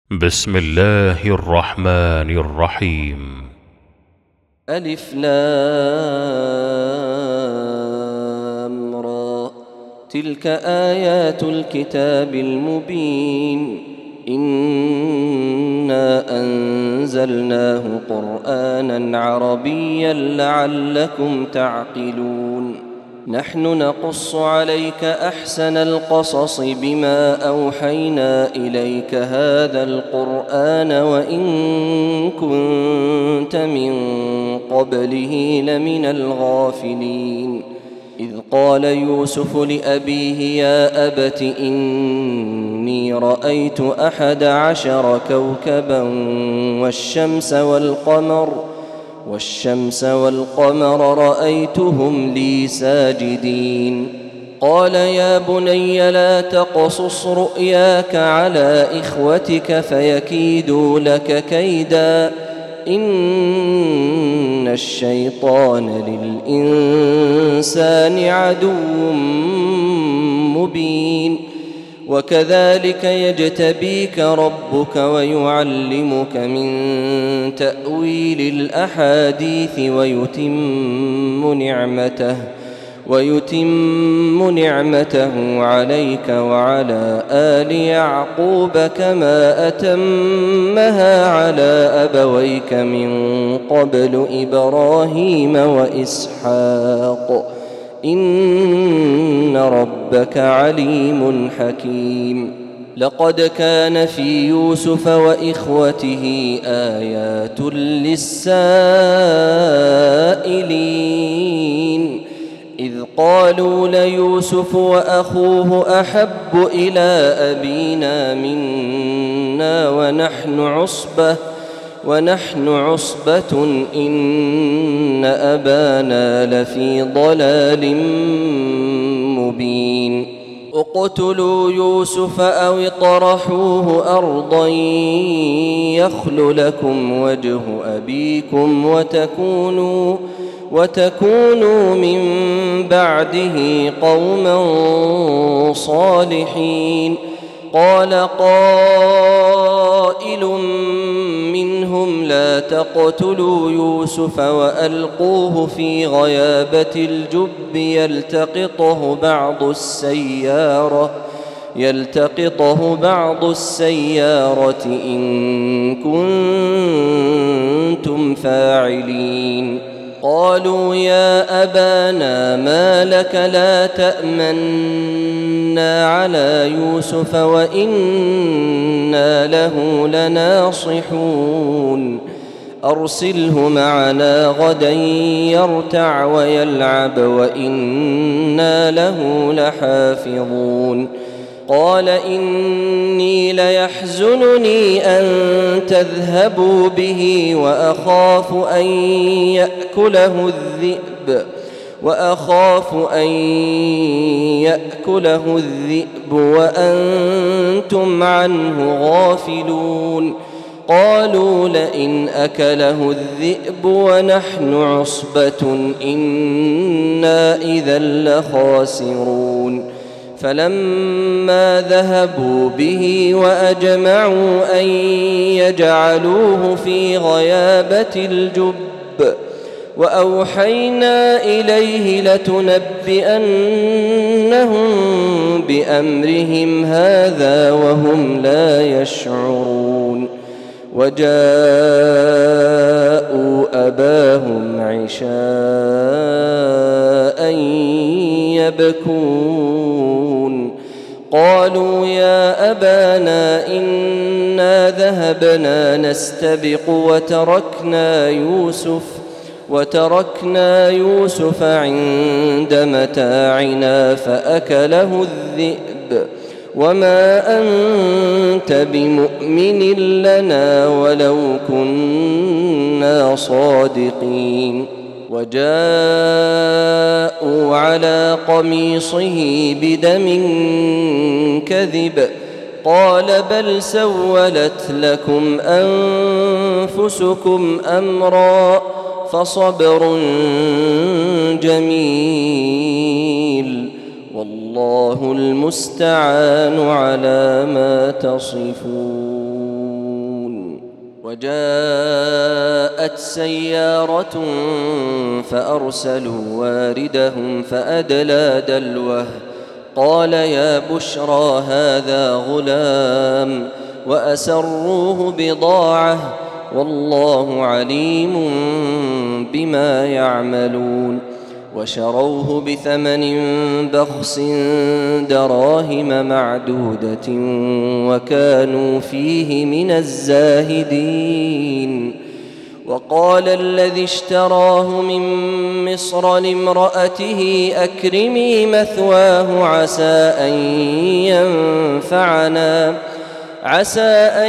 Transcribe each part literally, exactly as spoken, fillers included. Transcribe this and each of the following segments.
بسم الله الرحمن الرحيم. ألف لام را، تلك آيات الكتاب المبين. إنا أنزلناه قرآنا عربيا لعلكم تعقلون. نحن نقص عليك أحسن القصص بما أوحينا إليك هذا القرآن وإن كنت من قبله لمن الغافلين. إذ قال يوسف لأبيه يا أبت إني رأيت أحد عشر كوكبا والشمس والقمر والشمس والقمر رأيتهم لي ساجدين. قال يا بني لا تقصص رؤياك على إخوتك فيكيدوا لك كيدا إن الشيطان للإنسان عدو مبين. وكذلك يجتبيك ربك ويعلمك من تأويل الأحاديث ويتم نعمته ويتم نعمته عليك وعلى آل يعقوب كما أتمها على أبويك من قبل إبراهيم وإسحاق إن ربك عليم حكيم. لقد كان في يوسف وإخوته آيات للسائلين إذ قالوا ليوسف وأخوه أحب إلى أبينا منا ونحن عصبة ونحن عصبة إن أبانا لفي ضلال مبين. اقتلوا يوسف أو اطرحوه أرضا يخل لكم وجه أبيكم وتكونوا وتكونوا من بعده قوما صالحين. قال قائل منهم لا تقتلوا يوسف وألقوه في غيابة الجب يلتقطه بعض السيارة يلتقطه بعض السيارة إن كنتم فاعلين. قالوا يا أبانا ما لك لا تأمنا على يوسف وإنا له لناصحون. أرسله معنا غدا يرتع ويلعب وإنا له لحافظون. قال إني ليحزنني أن تذهبوا به وأخاف أن يأكله الذئب وأخاف أن يأكله الذئب وأنتم عنه غافلون. قالوا لئن أكله الذئب ونحن عصبة إنا إذا لخاسرون. فلما ذهبوا به وأجمعوا أن يجعلوه في غيابة الجب وأوحينا إليه لتنبئنهم بأمرهم هذا وهم لا يشعرون. وجاءوا أباهم عشاء يبكون. قالوا يا أبانا إنا ذهبنا نستبق وتركنا يوسف وتركنا يوسف عند متاعنا فأكله الذئب وما أنت بمؤمن لنا ولو كنا صادقين. وجاءوا على قميصه بدم كذب قال بل سولت لكم أنفسكم أمرا فصبر جميل والله المستعان على ما تصفون. وجاءت سيارة فأرسلوا واردهم فأدلى دلوه قال يا بشرى هذا غلام وأسروه بضاعة والله عليم بما يعملون وشروه بثمن بخس دراهم معدودة وكانوا فيه من الزاهدين وقال الذي اشتراه من مصر لامرأته أكرمي مثواه عسى أن ينفعنا عسى أن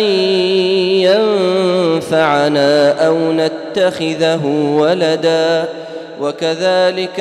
ينفعنا أو نتخذه ولدا وكذلك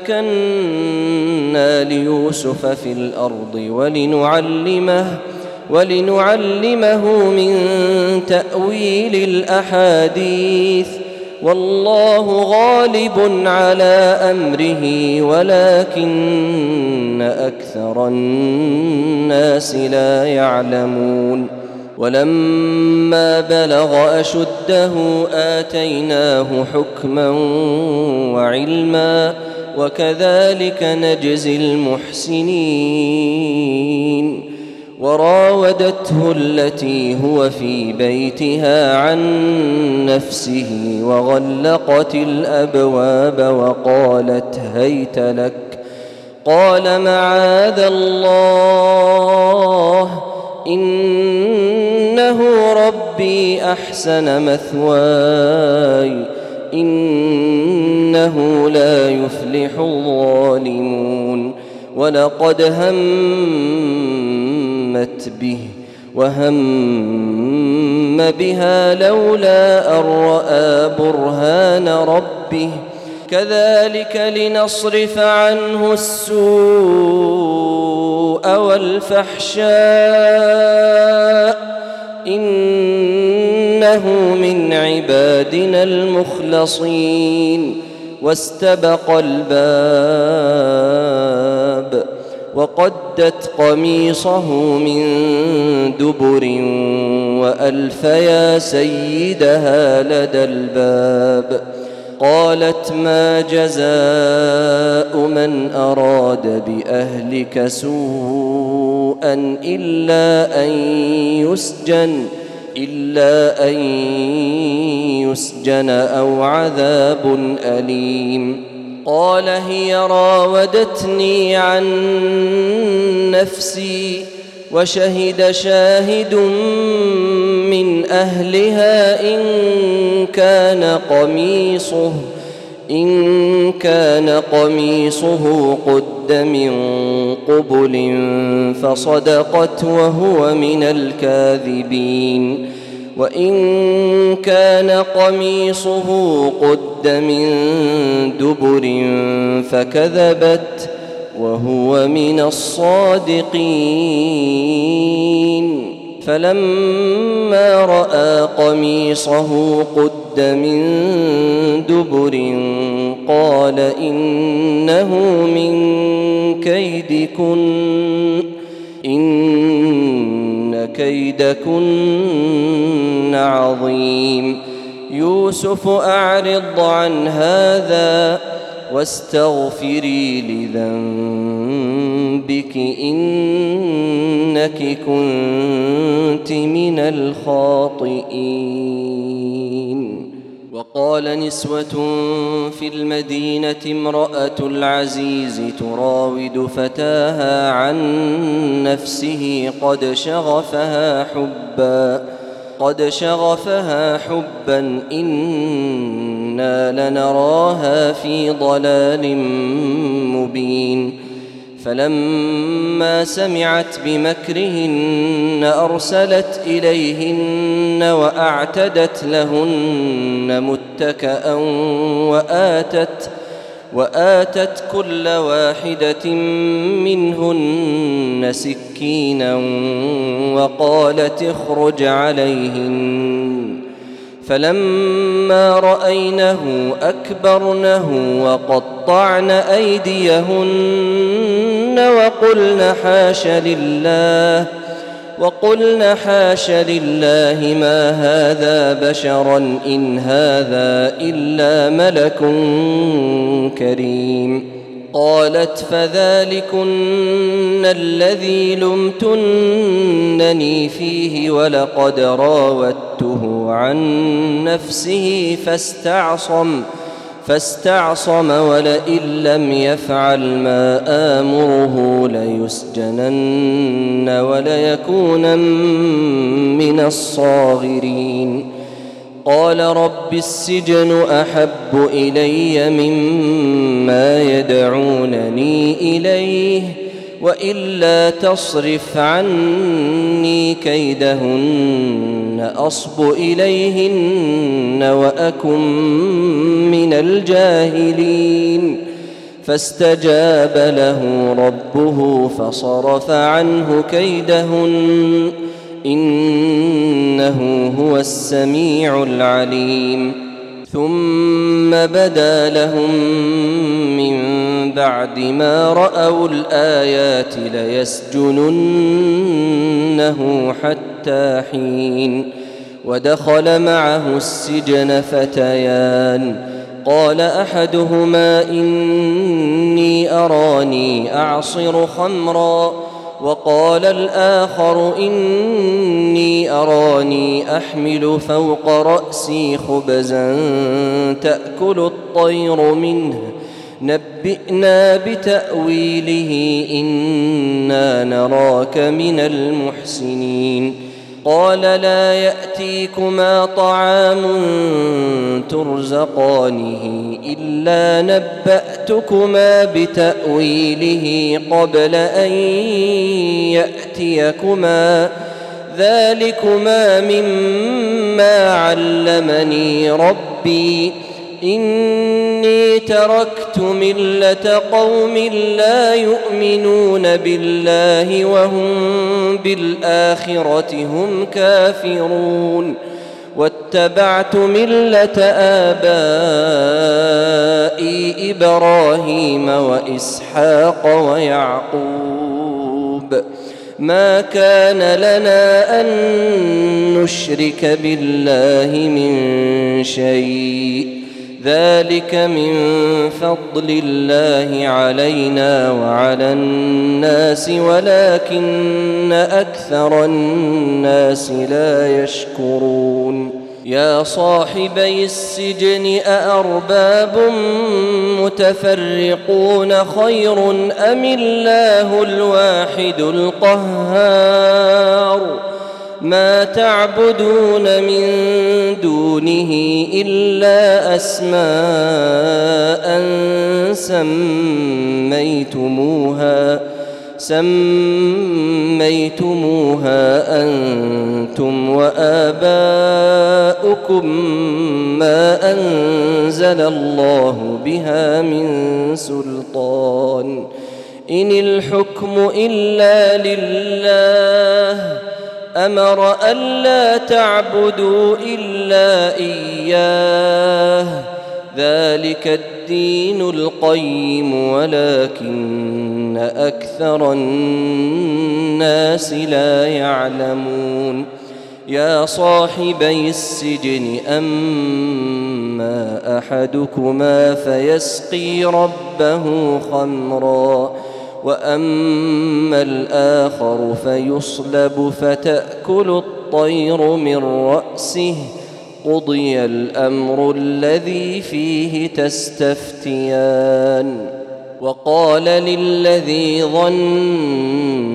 مكنا ليوسف في الأرض ولنعلمه ولنعلمه من تأويل الأحاديث والله غالب على أمره ولكن أكثر الناس لا يعلمون ولما بلغ أشده آتيناه حكما وعلما وكذلك نجزي المحسنين وراودته التي هو في بيتها عن نفسه وغلقت الأبواب وقالت هيت لك قال معاذ الله إنه ربي أحسن مثواي إنه لا يفلح الظالمون ولقد همت به وهم بها لولا أن رأى برهان ربه كذلك لنصرف عنه السوء والفحشاء إنه من عبادنا المخلصين واستبق الباب وقدت قميصه من دبر وألف يا سيدها لدى الباب قالت ما جزاء من أراد بأهلك سوءا إلا أن يسجن إلا أن يسجن أو عذاب أليم قال هي راودتني عن نفسي وشهد شاهد من أهلها إن كان قميصه إن كان قميصه قد من قبل فصدقت وهو من الكاذبين وإن كان قميصه قد من دبر فكذبت وهو من الصادقين فلما رأى قميصه قد من دبر قال إنه من كيدكن إن كيدكن عظيم يوسف أعرض عن هذا واستغفري لذنبك إنك كنت من الخاطئين وقال نسوة في المدينة امرأة العزيز تراود فتاها عن نفسه قد شغفها حبا قد شغفها حبا إنا لنراها في ضلال مبين فلما سمعت بمكرهن أرسلت إليهن وأعتدت لهن متكأ وآتت وآتت كل واحدة منهن سكينا وقالت اخرج عليهن فلما رأينه أكبرنه وقطعن أيديهن وقلن حاش لله وقلن حاش لله ما هذا بشرا إن هذا إلا ملك كريم. قالت فذلكن الذي لمتنني فيه ولقد راودته عن نفسه فاستعصم فاستعصم ولئن لم يفعل ما آمره ليسجنن وليكونن من الصاغرين. قال رب السجن أحب إلي مما يدعونني إليه وإلا تصرف عني كيدهن أصب إليهن وأكن من الجاهلين. فاستجاب له ربه فصرف عنه كيدهن إنه هو السميع العليم. ثم بدا لهم من بعد ما رأوا الآيات ليسجننه حتى حين. ودخل معه السجن فتيان قال أحدهما إني أراني أعصر خمرا وقال الآخر إني أراني أحمل فوق رأسي خبزا تأكل الطير منه نبئنا بتأويله إنا نراك من المحسنين. قال لا يأتيكما طعام ترزقانه إلا نبأتكما بتأويله قبل أن يأتيكما ذلكما مما علمني ربي إني تركت ملة قوم لا يؤمنون بالله وهم بالآخرة هم كافرون واتبعت ملة آبائي إبراهيم وإسحاق ويعقوب ما كان لنا أن نشرك بالله من شيء ذلك من فضل الله علينا وعلى الناس ولكن أكثر الناس لا يشكرون. يا صاحبي السجن أأرباب متفرقون خير أم الله الواحد القهار ما تعبدون من دونه إلا أسماء سميتموها سميتموها أنتم وآباؤكم ما أنزل الله بها من سلطان إن الحكم إلا لله أمر ألا تعبدوا إلا إياه ذلك الدين القيم ولكن أكثر الناس لا يعلمون. يا صاحبي السجن أما أحدكما فيسقي ربه خمرا وأما الآخر فيصلب فتأكل الطير من رأسه قضي الأمر الذي فيه تستفتيان. وقال للذي ظن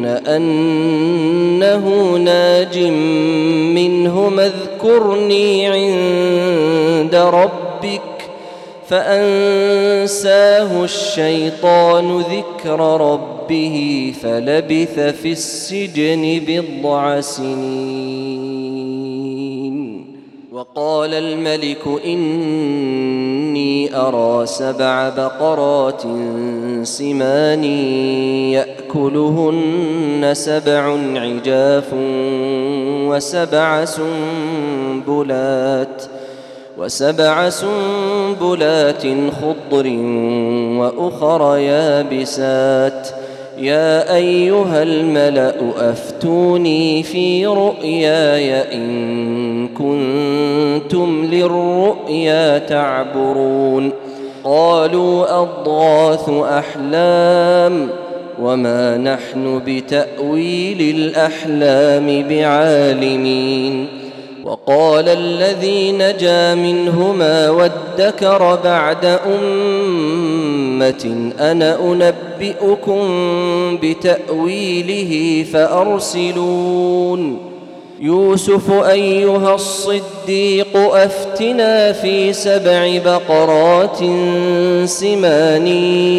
أنه ناج منهما اذكرني عند ربك فأنساه الشيطان ذكر ربه فلبث في السجن بضع سنين. وقال الملك إني أرى سبع بقرات سمان يأكلهن سبع عجاف وسبع سنبلات وسبع سنبلات خضر وأخر يابسات يا أيها الملأ أفتوني في رؤياي إن كنتم للرؤيا تعبرون قالوا أضغاث أحلام وما نحن بتأويل الأحلام بعالمين وقال الذي نجا منهما وادكر بعد أمة أنا أنبئكم بتأويله فأرسلون يوسف أيها الصديق أفتنا في سبع بقرات سمان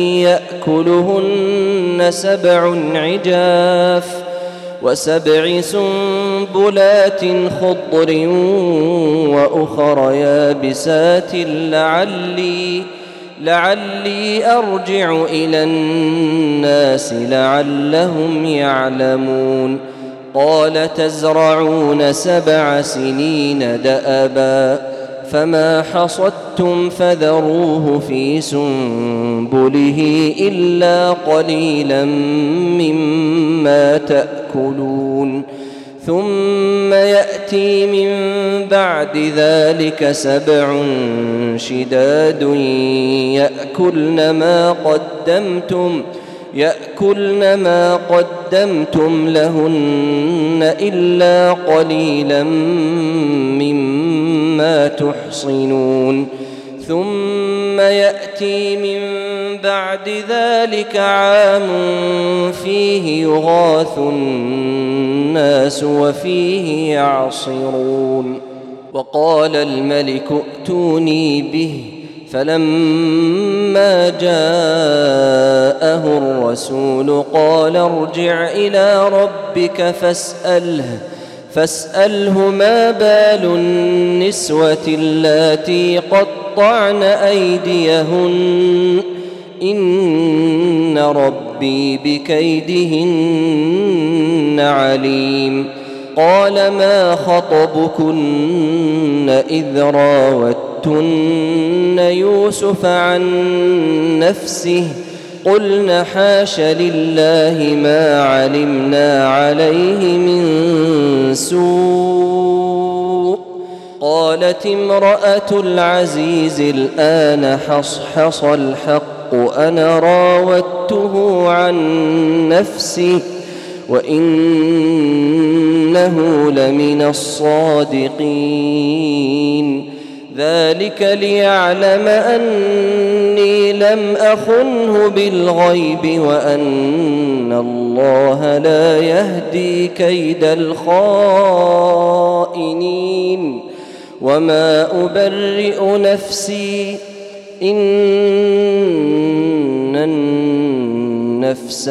يأكلهن سبع عجاف وسبع سنبلات خضر وأخر يابسات لعلي لعلي أرجع إلى الناس لعلهم يعلمون قال تزرعون سبع سنين دأبا فما حصدتم فذروه في سنبله إلا قليلا مما تأكلون ثم يأتي من بعد ذلك سبع شداد يأكلن ما قدمتم يأكلن ما قدمتم لهن إلا قليلا مما تحصنون ثم يأتي من بعد ذلك عام فيه يغاث الناس وفيه يعصرون وقال الملك ائتوني به فلما جاءه الرسول قال ارجع إلى ربك فاسأله فاسأله ما بال النسوة اللاتي قطعن أيديهن إن ربي بكيدهن عليم قال ما خطبكن إذ راوتن يوسف عن نفسه قلن حاش لله ما علمنا عليه من سوء قالت امرأة العزيز الآن حصحص الحق أنا راودته عن نفسه وإنه لمن الصادقين ذلك ليعلم أني لم أخنه بالغيب وأن الله لا يهدي كيد الخائنين وما أبرئ نفسي إن النفس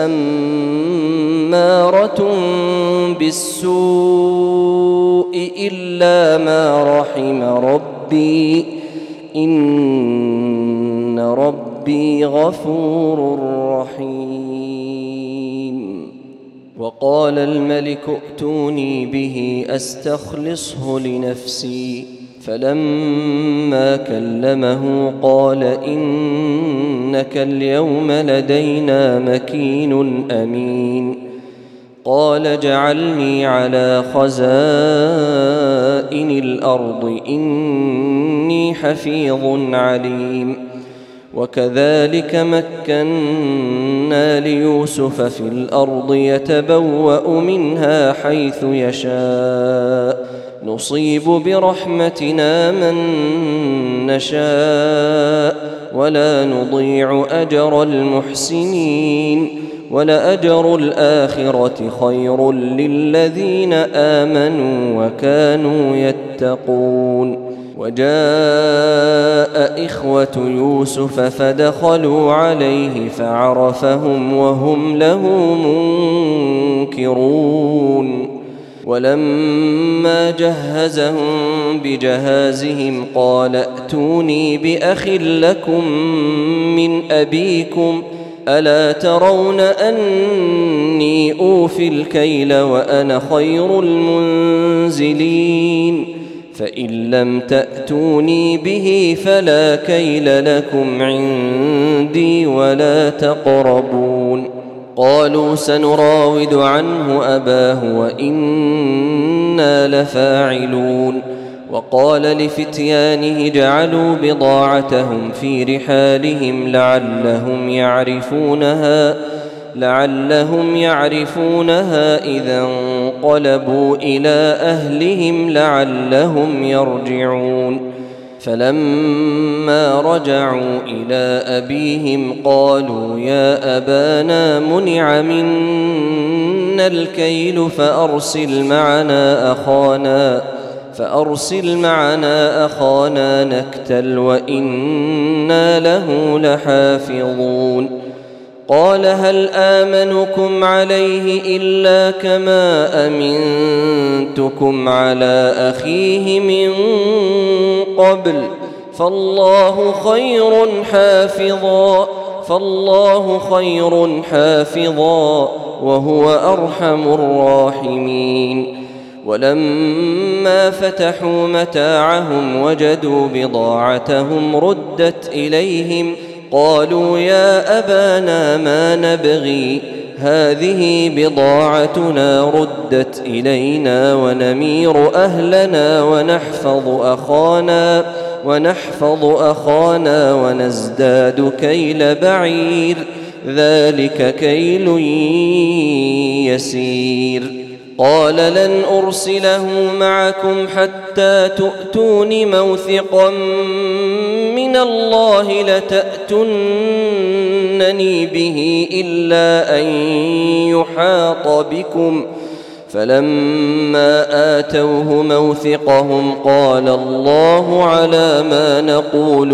لأمارة بالسوء إلا ما رحم ربي إن ربي غفور رحيم وقال الملك ائتوني به أستخلصه لنفسي فلما كلمه قال إنك اليوم لدينا مكين أمين قال اجعلني على خزائن الأرض إني حفيظ عليم وكذلك مكنا ليوسف في الأرض يتبوأ منها حيث يشاء نصيب برحمتنا من نشاء ولا نضيع أجر المحسنين ولأجر الآخرة خير للذين آمنوا وكانوا يتقون وجاء إخوة يوسف فدخلوا عليه فعرفهم وهم له منكرون ولما جهزهم بجهازهم قال ائتوني بأخ لكم من أبيكم ألا ترون أني أوفي الكيل وأنا خير المنزلين فإن لم تأتوني به فلا كيل لكم عندي ولا تقربون قالوا سنراود عنه أباه وإنا لفاعلون. وقال لفتيانه جعلوا بضاعتهم في رحالهم لعلهم يعرفونها لعلهم يعرفونها إذا انقلبوا إلى أهلهم لعلهم يرجعون. فلما رجعوا إلى أبيهم قالوا يا أبانا منع منا الكيل فأرسل معنا أخانا فأرسل معنا أخانا نكتل وإنا له لحافظون. قال هل آمنكم عليه إلا كما أمنتكم على أخيه من قبل فالله خير حافظا فالله خير حافظا وهو أرحم الراحمين. ولما فتحوا متاعهم وجدوا بضاعتهم ردت إليهم قالوا يا أبانا ما نبغي هذه بضاعتنا ردت إلينا ونمير أهلنا ونحفظ أخانا ونحفظ أخانا ونزداد كيل بعير ذلك كيل يسير. قال لن أرسله معكم حتى تؤتون موثقا من الله لتأتونني به إلا أن يحاط بكم. فلما آتوه موثقهم قال الله على ما نقول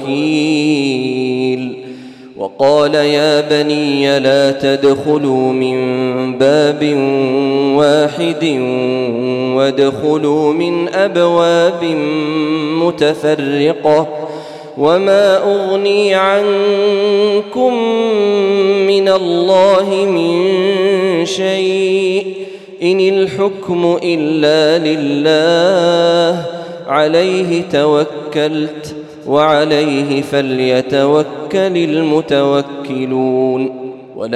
وكيل. وقال يا بني لا تدخلوا من باب واحد وادخلوا من أبواب متفرقة وما أغني عنكم من الله من شيء إن الحكم إلا لله عليه توكلت وعليه فليتوكل المتوكلون.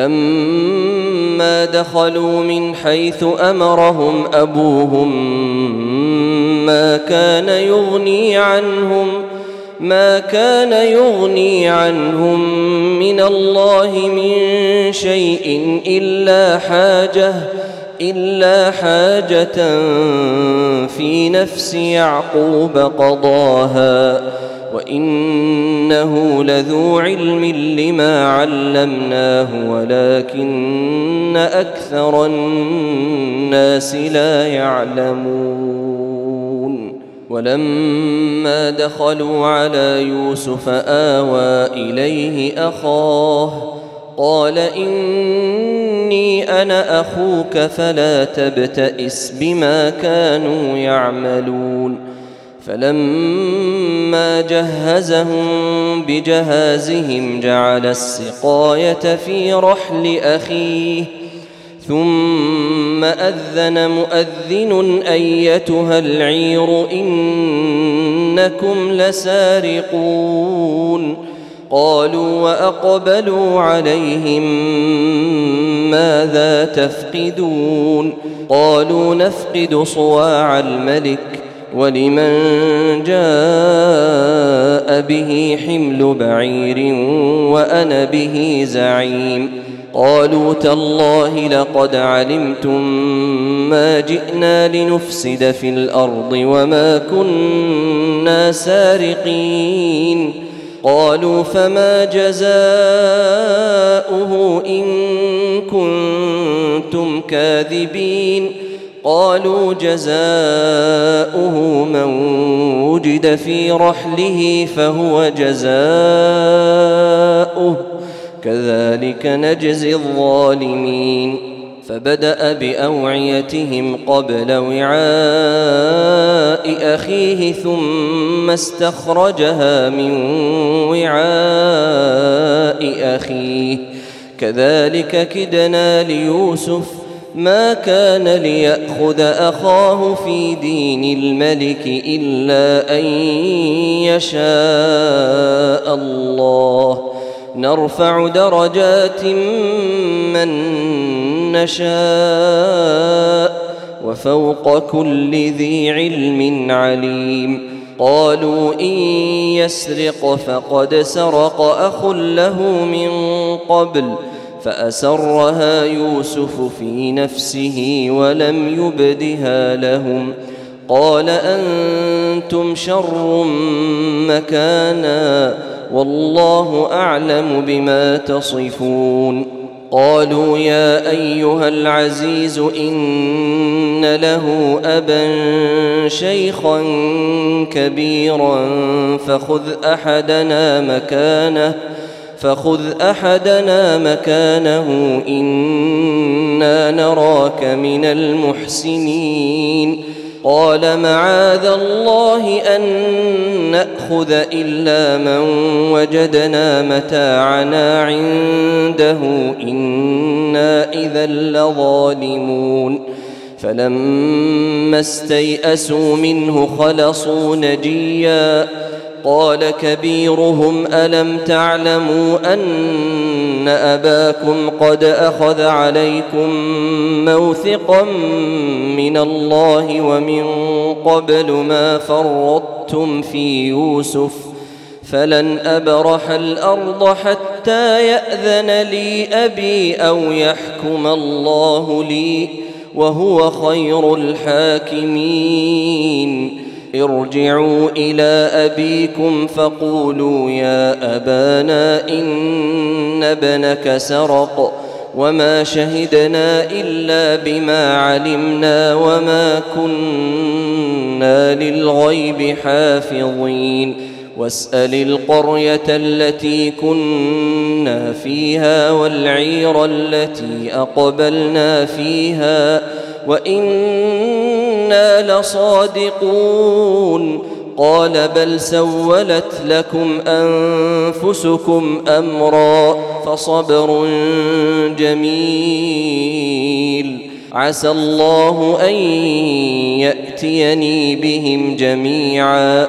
ولما دخلوا من حيث أمرهم أبوهم ما كان يغني عنهم ما كان يغني عنهم من الله من شيء إلا حاجة إلا حاجة في نفس يعقوب قضاها وإنه لذو علم لما علمناه ولكن أكثر الناس لا يعلمون. ولما دخلوا على يوسف آوى إليه أخاه قال إني أنا أخوك فلا تبتئس بما كانوا يعملون. فلما جهزهم بجهازهم جعل السقاية في رحل أخيه ثم أذن مؤذن أيتها العير إنكم لسارقون. قالوا وأقبلوا عليهم ماذا تفقدون؟ قالوا نفقد صواع الملك ولمن جاء به حمل بعير وأنا به زعيم. قالوا تالله لقد علمتم ما جئنا لنفسد في الأرض وما كنا سارقين. قالوا فما جزاؤه إن كنتم كاذبين؟ قالوا جزاؤه من وجد في رحله فهو جزاؤه كذلك نجزي الظالمين. فبدأ بأوعيتهم قبل وعاء أخيه ثم استخرجها من وعاء أخيه كذلك كدنا ليوسف ما كان ليأخذ أخاه في دين الملك إلا أن يشاء الله نرفع درجات من نشاء وفوق كل ذي علم عليم. قالوا إن يسرق فقد سرق أخ له من قبل فأسرها يوسف في نفسه ولم يبدها لهم. قال أنتم شر مكانا والله أعلم بما تصفون. قالوا يا أيها العزيز إن له أبا شيخا كبيرا فخذ أحدنا مكانه فخذ أحدنا مكانه إنا نراك من المحسنين. قال معاذ الله أن نأخذ إلا من وجدنا متاعنا عنده إنا إذا لظالمون. فلما استيئسوا منه خلصوا نجيا. قال كبيرهم ألم تعلموا أن أباكم قد أخذ عليكم موثقا من الله ومن قبل ما فرطتم في يوسف فلن أبرح الأرض حتى يأذن لي أبي أو يحكم الله لي وهو خير الحاكمين. ارجعوا إلى أبيكم فقولوا يا أبانا إن ابنك سرق وما شهدنا إلا بما علمنا وما كنا للغيب حافظين. واسأل القرية التي كنا فيها والعير التي أقبلنا فيها وإنا لصادقون. قال بل سولت لكم أنفسكم أمرا فصبر جميل عسى الله أن يأتيني بهم جميعا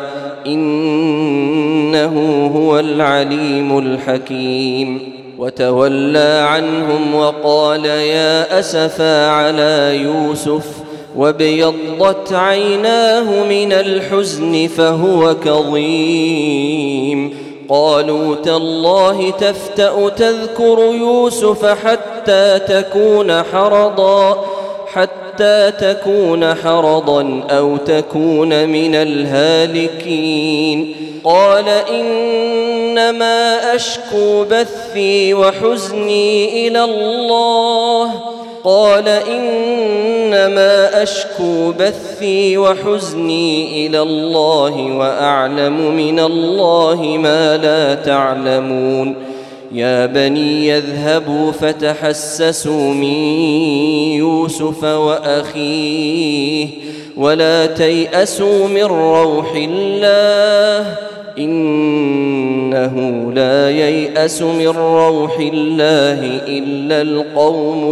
إنه هو العليم الحكيم. وتولى عنهم وقال يا أسفا على يوسف وابيضت عيناه من الحزن فهو كظيم. قالوا تالله تفتأ تذكر يوسف حتى تكون حرضا حتى تكون حرضا أو تكون من الهالكين. قال إنما أشكو بثي وحزني إلى الله قال إنما أشكو بثي وحزني إلى الله وأعلم من الله ما لا تعلمون. يا بني يذهبوا فتحسسوا من يوسف وأخيه ولا تيأسوا من روح الله إنه لا ييأس من روح الله إلا القوم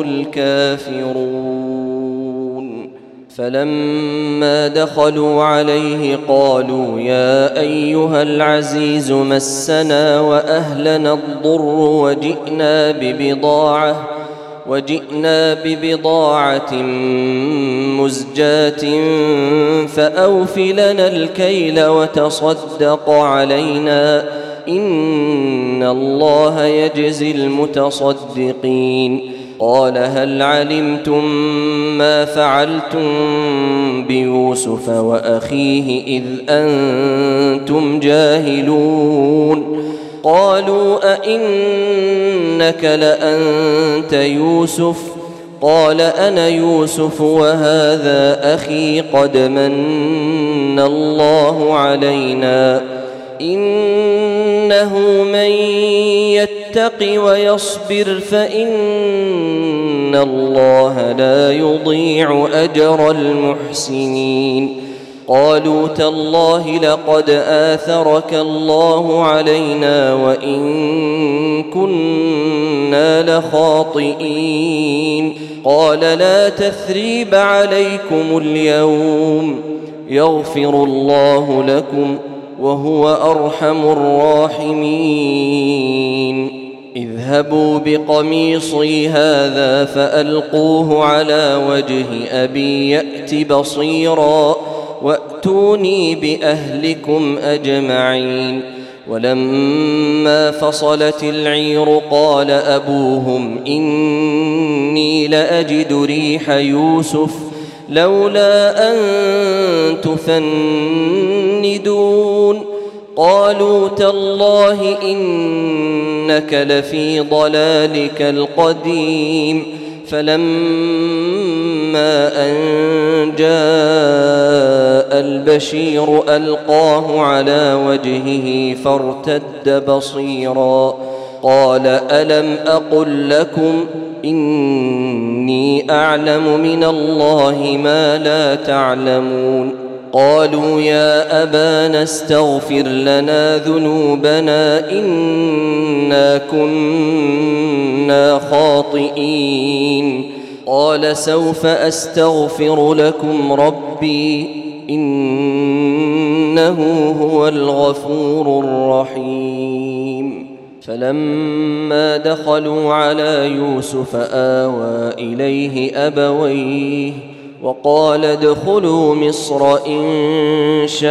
الكافرون. فلما دخلوا عليه قالوا يا أيها العزيز مسنا وأهلنا الضر وجئنا ببضاعة وجئنا ببضاعة مزجاة فأوف لنا الكيل وتصدق علينا إن الله يجزي المتصدقين. قال هل علمتم ما فعلتم بيوسف وأخيه إذ أنتم جاهلون؟ قالوا أئنك لأنت يوسف؟ قال أنا يوسف وهذا أخي قد من الله علينا إنه من يتق ويصبر فإن الله لا يضيع أجر المحسنين. قالوا تالله لقد آثرك الله علينا وإن كنا لخاطئين. قال لا تثريب عليكم اليوم يغفر الله لكم وهو أرحم الراحمين. اذهبوا بقميصي هذا فألقوه على وجه أبي يأت بصيرا وأتوني بأهلكم أجمعين. ولما فصلت العير قال أبوهم إني لأجد ريح يوسف لولا أن تفندون. قالوا تالله إنك لفي ضلالك القديم. فلما أن جاء البشير ألقاه على وجهه فارتد بصيرا قال ألم أقل لكم إني أعلم من الله ما لا تعلمون. قالوا يا أبانا استغفر لنا ذنوبنا إنا كنا خاطئين. قال سوف أستغفر لكم ربي إنه هو الغفور الرحيم. فلما دخلوا على يوسف آوى إليه أبويه وقال ادخلوا مصر إن شاء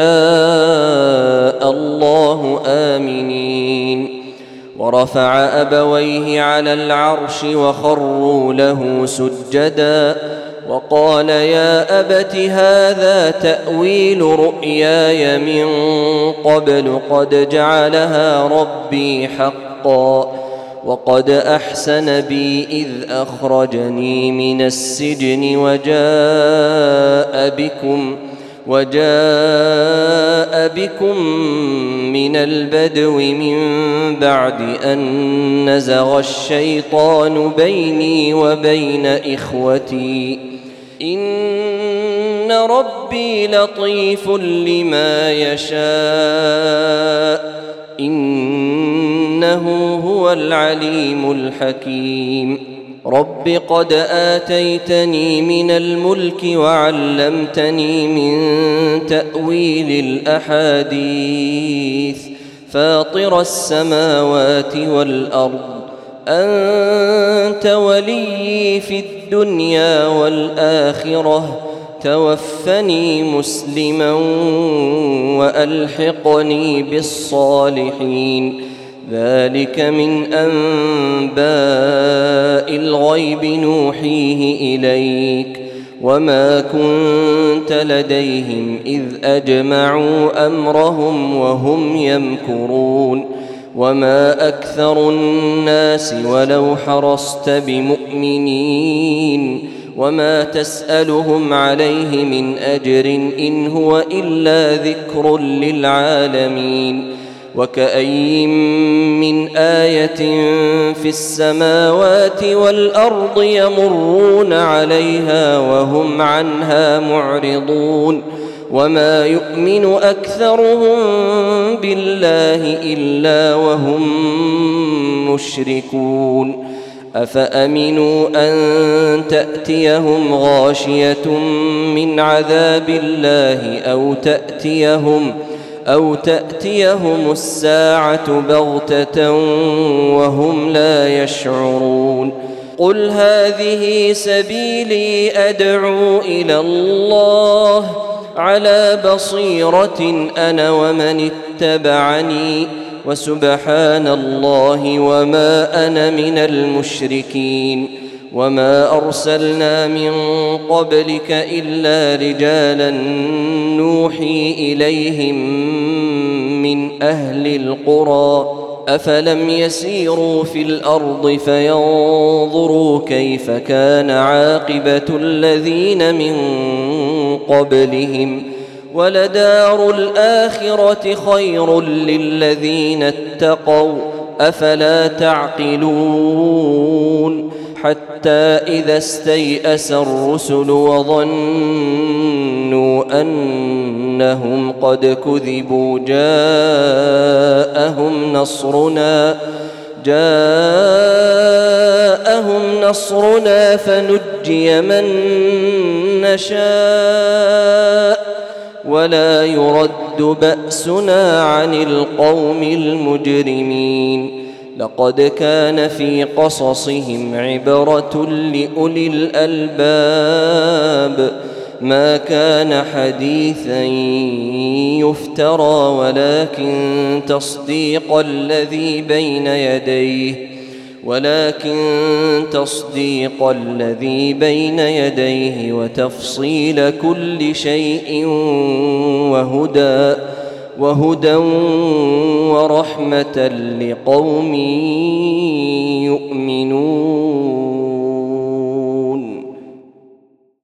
الله آمنين. ورفع أبويه على العرش وخروا له سجدا وقال يا أبت هذا تأويل رؤياي من قبل قد جعلها ربي حقا وقد أحسن بي إذ أخرجني من السجن وجاء بكم وجاء بكم من البدو من بعد أن نزغ الشيطان بيني وبين إخوتي إن ربي لطيف لما يشاء إنه هو العليم الحكيم. رب قد آتيتني من الملك وعلمتني من تأويل الأحاديث فاطر السماوات والأرض أنت ولي في الدنيا والآخرة توفني مسلما وألحقني بالصالحين. ذلك من أنباء الغيب نوحيه إليك وما كنت لديهم إذ أجمعوا أمرهم وهم يمكرون. وما أكثر الناس ولو حرصت بمؤمنين وما تسألهم عليه من أجر إن هو إلا ذكر للعالمين. وكأي من آية في السماوات والأرض يمرون عليها وهم عنها معرضون وما يؤمن أكثرهم بالله إلا وهم مشركون. أفأمنوا أن تأتيهم غاشية من عذاب الله أو تأتيهم أو تأتيهم الساعة بغتة وهم لا يشعرون. قل هذه سبيلي أدعو إلى الله على بصيرة أنا ومن اتبعني وسبحان الله وما أنا من المشركين. وما أرسلنا من قبلك إلا رجالا نوحي إليهم من أهل القرى أفلم يسيروا في الأرض فينظروا كيف كان عاقبة الذين من قبلهم ولدار الآخرة خير للذين اتقوا أفلا تعقلون. حتى إذا استيأس الرسل وظنوا أنهم قد كذبوا جاءهم نصرنا جاءهم نصرنا فنجي من نشاء ولا يرد بأسنا عن القوم المجرمين. لقد كان في قصصهم عبرة لأولي الألباب ما كان حديثا يفترى ولكن تصديق الذي بين يديه ولكن تصديق الذي بين يديه وتفصيل كل شيء وهدى وهدى ورحمة لقوم يؤمنون.